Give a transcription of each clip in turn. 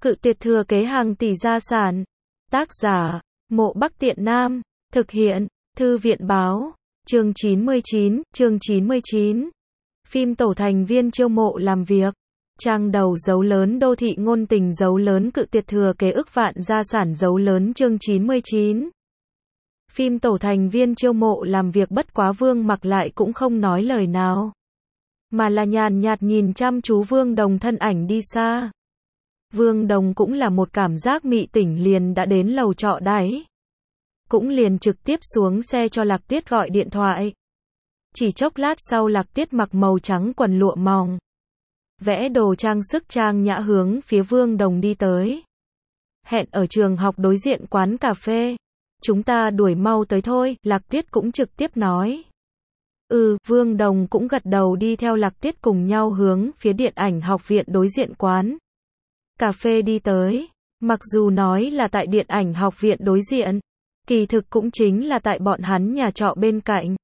Cự tuyệt thừa kế hàng tỷ gia sản. Tác giả, Mộ Bắc Tiện Nam. Thực hiện, Thư viện báo. Chương 99. Phim tổ thành viên chiêu mộ làm việc. Trang đầu dấu lớn đô thị ngôn tình dấu lớn cự tuyệt thừa kế ức vạn gia sản dấu lớn chương 99. Phim tổ thành viên chiêu mộ làm việc bất quá Vương Mặc lại cũng không nói lời nào. Mà là nhàn nhạt nhìn chăm chú Vương Đồng thân ảnh đi xa. Vương Đồng cũng là một cảm giác mị tỉnh liền đã đến lầu trọ đáy. Cũng liền trực tiếp xuống xe cho Lạc Tiết gọi điện thoại. Chỉ chốc lát sau Lạc Tiết mặc màu trắng quần lụa mỏng. Vẽ đồ trang sức trang nhã hướng phía Vương Đồng đi tới. Hẹn ở trường học đối diện quán cà phê. Chúng ta đuổi mau tới thôi, Lạc Tiết cũng trực tiếp nói. Vương Đồng cũng gật đầu đi theo Lạc Tiết cùng nhau hướng phía điện ảnh học viện đối diện quán cà phê đi tới. Mặc dù nói là tại điện ảnh học viện đối diện, kỳ thực cũng chính là tại bọn hắn nhà trọ bên cạnh.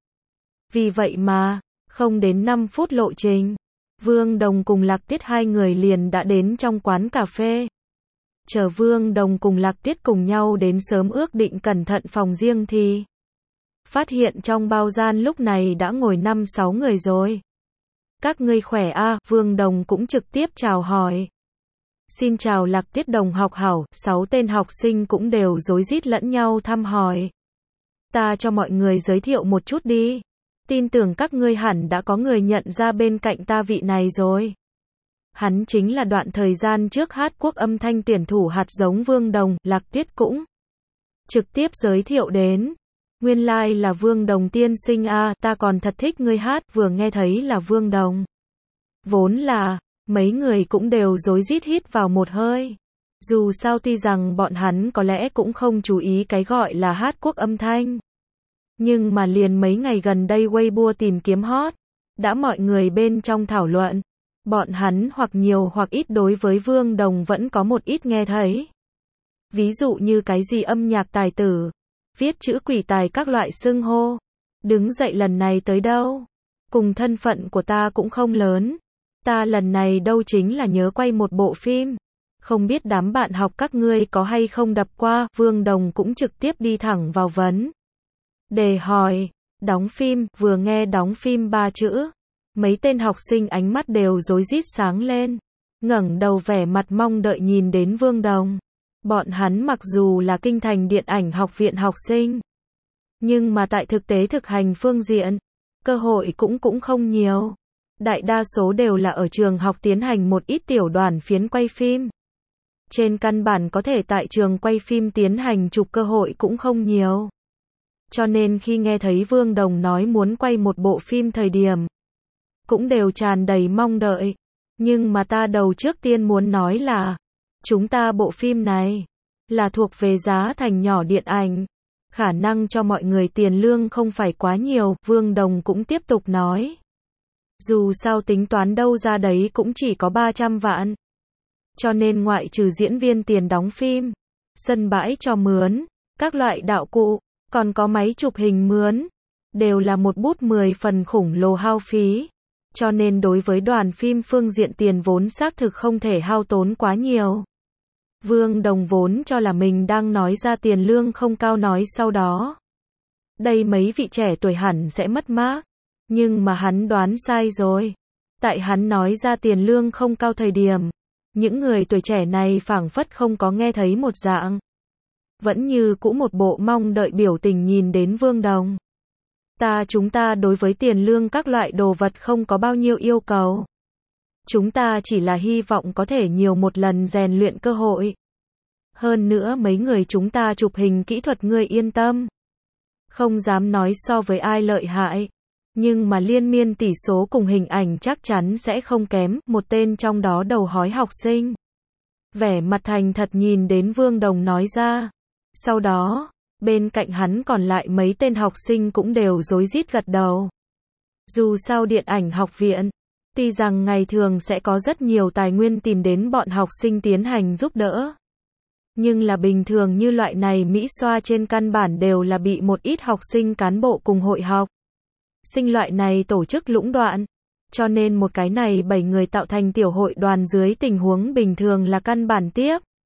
Vì vậy mà, không đến 5 phút lộ trình, Vương Đồng cùng Lạc Tiết hai người liền đã đến trong quán cà phê. Chờ Vương Đồng cùng Lạc Tiết cùng nhau đến sớm ước định cẩn thận phòng riêng thì phát hiện trong bao gian lúc này đã ngồi 5-6 người rồi. Các ngươi khỏe a? Vương Đồng cũng trực tiếp chào hỏi. Xin chào Lạc Tiết đồng học hảo, 6 tên học sinh cũng đều rối rít lẫn nhau thăm hỏi. Ta cho mọi người giới thiệu một chút đi. Tin tưởng các ngươi hẳn đã có người nhận ra bên cạnh ta vị này rồi. Hắn chính là đoạn thời gian trước hát quốc âm thanh tuyển thủ hạt giống Vương Đồng, Lạc Tiết cũng trực tiếp giới thiệu đến. Nguyên lai là Vương Đồng tiên sinh a, ta còn thật thích ngươi hát, vừa nghe thấy là Vương Đồng. Vốn là, mấy người cũng đều rối rít hít vào một hơi. Dù sao tuy rằng bọn hắn có lẽ cũng không chú ý cái gọi là hát quốc âm thanh. Nhưng mà liền mấy ngày gần đây Weibo tìm kiếm hot, đã mọi người bên trong thảo luận. Bọn hắn hoặc nhiều hoặc ít đối với Vương Đồng vẫn có một ít nghe thấy. Ví dụ như cái gì âm nhạc tài tử, viết chữ quỷ tài các loại xưng hô. Đứng dậy lần này tới đâu? Cùng thân phận của ta cũng không lớn. Ta lần này đâu chính là nhớ quay một bộ phim. Không biết đám bạn học các ngươi có hay không đập qua. Vương Đồng cũng trực tiếp đi thẳng vào vấn đề hỏi. Đóng phim, vừa nghe đóng phim 3 chữ. Mấy tên học sinh ánh mắt đều rối rít sáng lên. Ngẩng đầu vẻ mặt mong đợi nhìn đến Vương Đồng. Bọn hắn mặc dù là kinh thành điện ảnh học viện học sinh. Nhưng mà tại thực tế thực hành phương diện, cơ hội cũng không nhiều. Đại đa số đều là ở trường học tiến hành một ít tiểu đoàn phiến quay phim. Trên căn bản có thể tại trường quay phim tiến hành chụp cơ hội cũng không nhiều. Cho nên khi nghe thấy Vương Đồng nói muốn quay một bộ phim thời điểm, cũng đều tràn đầy mong đợi. Nhưng mà ta đầu trước tiên muốn nói là, chúng ta bộ phim này, là thuộc về giá thành nhỏ điện ảnh. Khả năng cho mọi người tiền lương không phải quá nhiều, Vương Đồng cũng tiếp tục nói. Dù sao tính toán đâu ra đấy cũng chỉ có 300 vạn. Cho nên ngoại trừ diễn viên tiền đóng phim, sân bãi cho mướn, các loại đạo cụ, còn có máy chụp hình mướn, đều là một bút 10 phần khủng lồ hao phí. Cho nên đối với đoàn phim phương diện tiền vốn xác thực không thể hao tốn quá nhiều. Vương Đồng vốn cho là mình đang nói ra tiền lương không cao nói sau đó. Đây mấy vị trẻ tuổi hẳn sẽ mất mát. Nhưng mà hắn đoán sai rồi. Tại hắn nói ra tiền lương không cao thời điểm, những người tuổi trẻ này phảng phất không có nghe thấy một dạng. Vẫn như cũ một bộ mong đợi biểu tình nhìn đến Vương Đồng. Chúng ta đối với tiền lương các loại đồ vật không có bao nhiêu yêu cầu. Chúng ta chỉ là hy vọng có thể nhiều một lần rèn luyện cơ hội. Hơn nữa mấy người chúng ta chụp hình kỹ thuật ngươi yên tâm. Không dám nói so với ai lợi hại. Nhưng mà liên miên tỷ số cùng hình ảnh chắc chắn sẽ không kém. Một tên trong đó đầu hói học sinh. Vẻ mặt thành thật nhìn đến Vương Đồng nói ra. Sau đó, bên cạnh hắn còn lại mấy tên học sinh cũng đều rối rít gật đầu. Dù sao điện ảnh học viện, tuy rằng ngày thường sẽ có rất nhiều tài nguyên tìm đến bọn học sinh tiến hành giúp đỡ. Nhưng là bình thường như loại này Mỹ xoa trên căn bản đều là bị một ít học sinh cán bộ cùng hội học sinh loại này tổ chức lũng đoạn. Cho nên một cái này 7 người tạo thành tiểu hội đoàn dưới tình huống bình thường là căn bản tiếp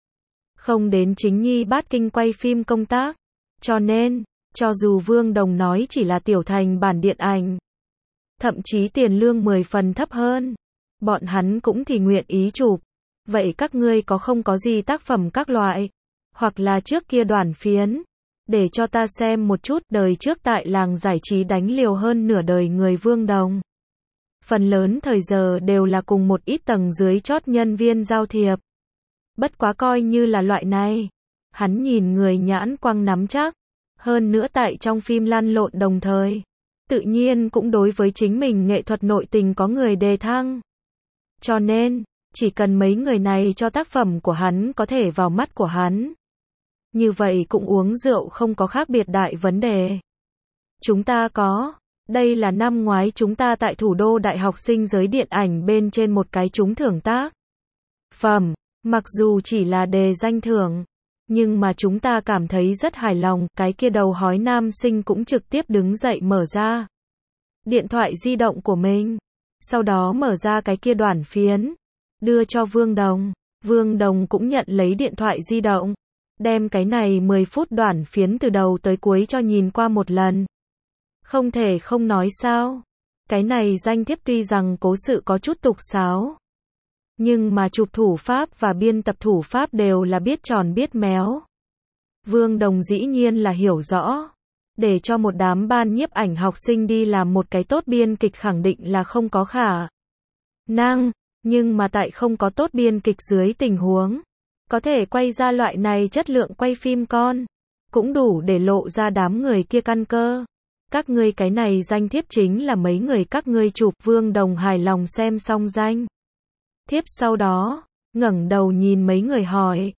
không đến chính nhi bát kinh quay phim công tác. Cho nên, cho dù Vương Đồng nói chỉ là tiểu thành bản điện ảnh, thậm chí tiền lương 10 phần thấp hơn, bọn hắn cũng thì nguyện ý chụp. Vậy các ngươi có không có gì tác phẩm các loại, hoặc là trước kia đoàn phiến, để cho ta xem một chút. Đời trước tại làng giải trí đánh liều hơn nửa đời người Vương Đồng. Phần lớn thời giờ đều là cùng một ít tầng dưới chót nhân viên giao thiệp. Bất quá coi như là loại này, hắn nhìn người nhãn quang nắm chắc, hơn nữa tại trong phim lăn lộn đồng thời, tự nhiên cũng đối với chính mình nghệ thuật nội tình có người đề thăng. Cho nên, chỉ cần mấy người này cho tác phẩm của hắn có thể vào mắt của hắn, như vậy cũng uống rượu không có khác biệt đại vấn đề. Chúng ta có, đây là năm ngoái chúng ta tại thủ đô đại học sinh giới điện ảnh bên trên một cái trúng thưởng tác phẩm, mặc dù chỉ là đề danh thưởng, nhưng mà chúng ta cảm thấy rất hài lòng. Cái kia đầu hói nam sinh cũng trực tiếp đứng dậy mở ra điện thoại di động của mình, sau đó mở ra cái kia đoàn phiến, đưa cho Vương Đồng. Vương Đồng cũng nhận lấy điện thoại di động, đem cái này 10 phút đoàn phiến từ đầu tới cuối cho nhìn qua một lần. Không thể không nói sao, cái này danh thiếp tuy rằng cố sự có chút tục sáo, nhưng mà chụp thủ pháp và biên tập thủ pháp đều là biết tròn biết méo. Vương Đồng dĩ nhiên là hiểu rõ, để cho một đám ban nhiếp ảnh học sinh đi làm một cái tốt biên kịch khẳng định là không có khả năng, nhưng mà tại không có tốt biên kịch dưới tình huống, có thể quay ra loại này chất lượng quay phim con, cũng đủ để lộ ra đám người kia căn cơ. Các ngươi cái này danh thiếp chính là mấy người các ngươi chụp. Vương Đồng hài lòng xem xong danh thiếp sau đó, ngẩng đầu nhìn mấy người hỏi,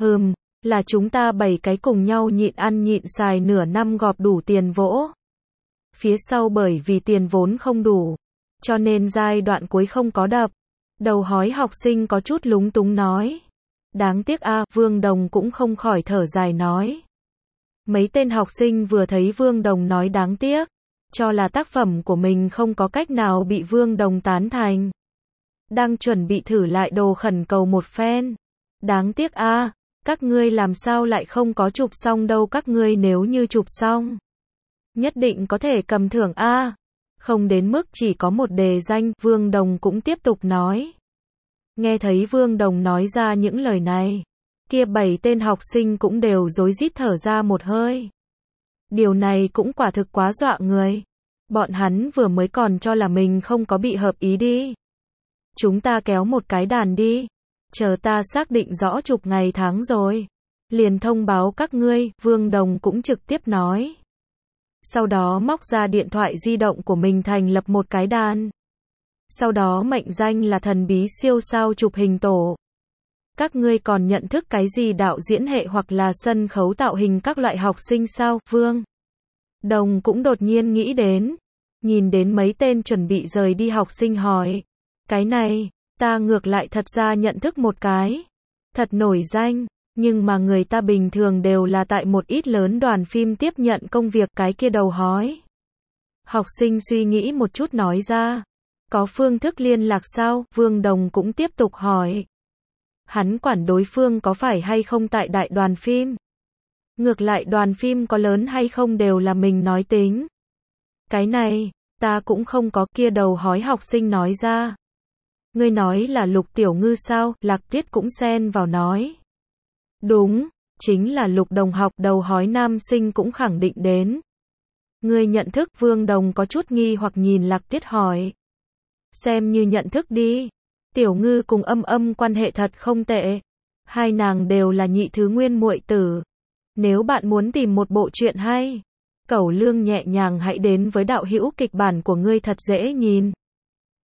là chúng ta 7 cái cùng nhau nhịn ăn nhịn xài nửa năm gọp đủ tiền vỗ. Phía sau bởi vì tiền vốn không đủ, cho nên giai đoạn cuối không có đập. Đầu hói học sinh có chút lúng túng nói. Đáng tiếc a. Vương Đồng cũng không khỏi thở dài nói. Mấy tên học sinh vừa thấy Vương Đồng nói đáng tiếc, cho là tác phẩm của mình không có cách nào bị Vương Đồng tán thành. Đang chuẩn bị thử lại đồ khẩn cầu một phen. Đáng tiếc a, các ngươi làm sao lại không có chụp xong đâu, các ngươi nếu như chụp xong, nhất định có thể cầm thưởng a. Không đến mức chỉ có một đề danh. Vương Đồng cũng tiếp tục nói. Nghe thấy Vương Đồng nói ra những lời này, kia 7 tên học sinh cũng đều rối rít thở ra một hơi. Điều này cũng quả thực quá dọa người. Bọn hắn vừa mới còn cho là mình không có bị hợp ý đi. Chúng ta kéo một cái đàn đi. Chờ ta xác định rõ chụp ngày tháng rồi, liền thông báo các ngươi. Vương Đồng cũng trực tiếp nói. Sau đó móc ra điện thoại di động của mình thành lập một cái đàn. Sau đó mệnh danh là thần bí siêu sao chụp hình tổ. Các ngươi còn nhận thức cái gì đạo diễn hệ hoặc là sân khấu tạo hình các loại học sinh sao? Vương Đồng cũng đột nhiên nghĩ đến. Nhìn đến mấy tên chuẩn bị rời đi học sinh hỏi. Cái này, ta ngược lại thật ra nhận thức một cái. Thật nổi danh, nhưng mà người ta bình thường đều là tại một ít lớn đoàn phim tiếp nhận công việc. Cái kia đầu hói học sinh suy nghĩ một chút nói ra. Có phương thức liên lạc sao? Vương Đồng cũng tiếp tục hỏi. Hắn quản đối phương có phải hay không tại đại đoàn phim. Ngược lại đoàn phim có lớn hay không đều là mình nói tính. Cái này, ta cũng không có. Kia đầu hói học sinh nói ra. Ngươi nói là Lục Tiểu Ngư sao? Lạc Tuyết cũng xen vào nói. Đúng, chính là Lục đồng học. Đầu hói nam sinh cũng khẳng định đến. Ngươi nhận thức? Vương Đồng có chút nghi hoặc nhìn Lạc Tuyết hỏi. Xem như nhận thức đi. Tiểu Ngư cùng Âm Âm quan hệ thật không tệ. Hai nàng đều là nhị thứ nguyên muội tử. Nếu bạn muốn tìm một bộ truyện hay, cẩu lương nhẹ nhàng hãy đến với đạo hữu kịch bản của ngươi thật dễ nhìn.